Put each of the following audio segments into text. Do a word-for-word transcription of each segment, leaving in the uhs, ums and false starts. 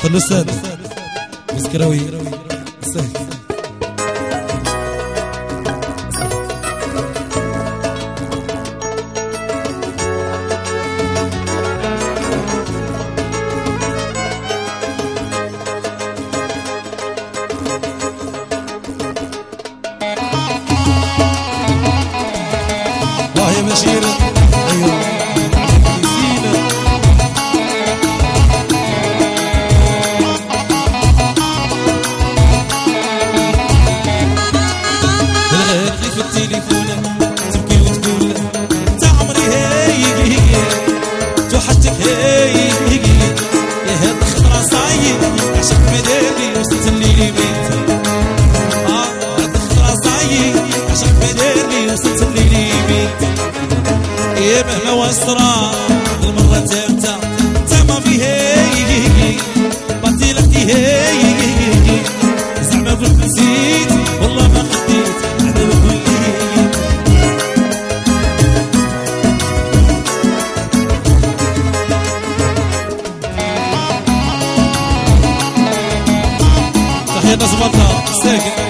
الأستاذ مسكراوي سهل. الله يا بشير. أيوه مهما وصرا المرة تالتة تما في هي بطي لفتي هي زعما قلت نسيت والله ما خديت على بقول تحية نصبتها ساكن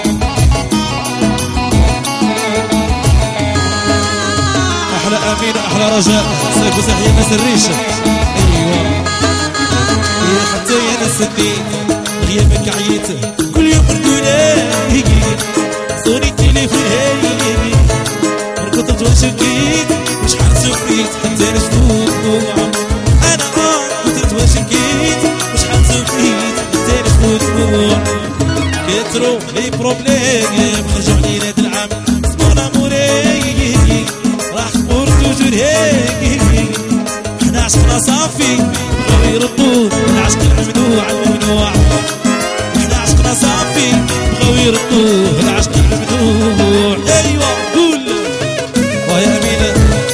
أمين أحلى رجاء ساكو تحية ناس الريشة. أيوة يا حتى يا ناس الدين غيابك عييت كل يوم نقول صوني التليفون هاي مركضت وشكيت وشحال سفيت حتى أنا شفوت أنا آه كنت وشكيت وشحال سفيت حتى أنا شفوت كترو لي بروبليم خرجوا علينا هاد العام سمونا موري راح تقول توجور هيك احنا عشقنا صافي بغاو يردوا العشق الممنوع الممنوع احنا عشقنا صافي بغاو يردوا العشق الممنوع. ايوه قول ويا امينه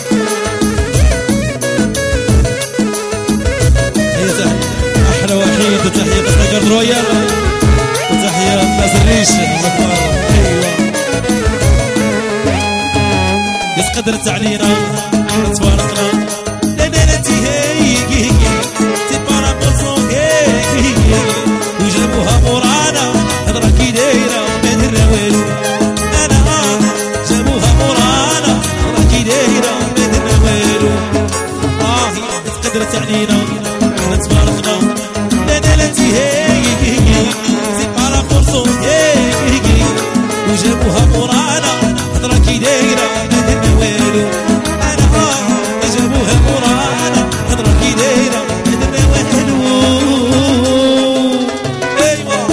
هي تحيه احلى وحيد تحيه بسناكر رويال وتحيه الناس الريشه. ايوه قدرت علينا تفارقنا لنا انتي هي تي بارابوزون هي وجابوها مورانا هضره كي دايره ما درنا والو انا جابوها مورانا هضره كي دايره ما درنا والو. اه قدرت علينا حنا تفارقنا لنا انتي هي تي بارابوزون هي وجابوها مورانا هضره كي دايره ما درنا والو انا اه جابوها مورانا هضره كي دايره ما درنا والو. ايوا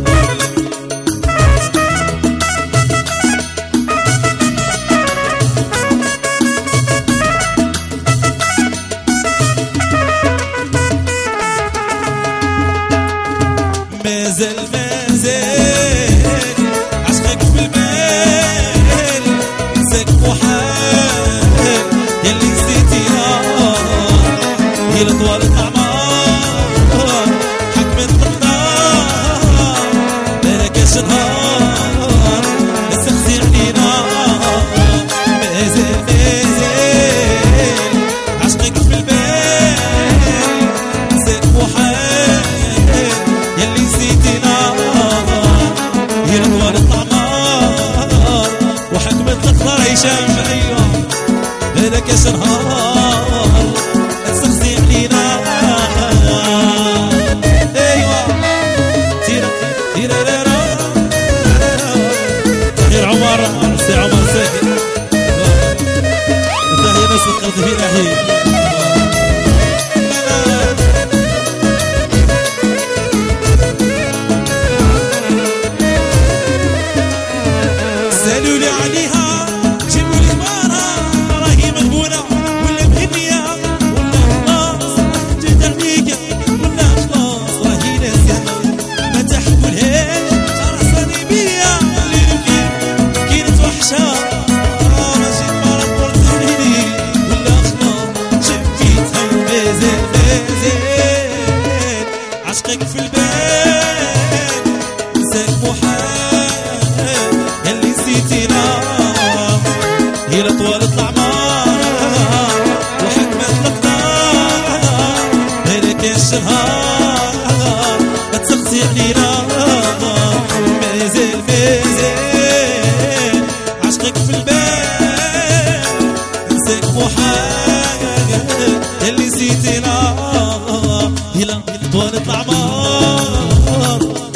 مازال مازال عشقك في البال نساك وحال ياللي نسيتيها هي لطوال الأعمار حكمت القدار لا كاش نهار استخزي علينا مازال مازال عشقك في البال نساك وحال ياللي نسيتينا هي لطوال الأعمار وحكمت القدار هشام. ايوه هذا كاش نهار تستخزي علينا. ايوه تيرا تيرا رارا غير عمر سي عمر ساكن تحية ناس القرطبي ناحية سالوا لي عليها جيبوا لي مارا راهي مغبونة ولا مهنية ولا خلاص جيت عليك ولا خلاص راهي ناسية ما تحملهاش خرصاني بيا اللي نبكي كي نتوحشها ماشي مارا بورتيني ولا خلاص ضيع لينا مازال مازال عشقك في البال نساك محال اللي نسيتنا يلا طوالت الأعمار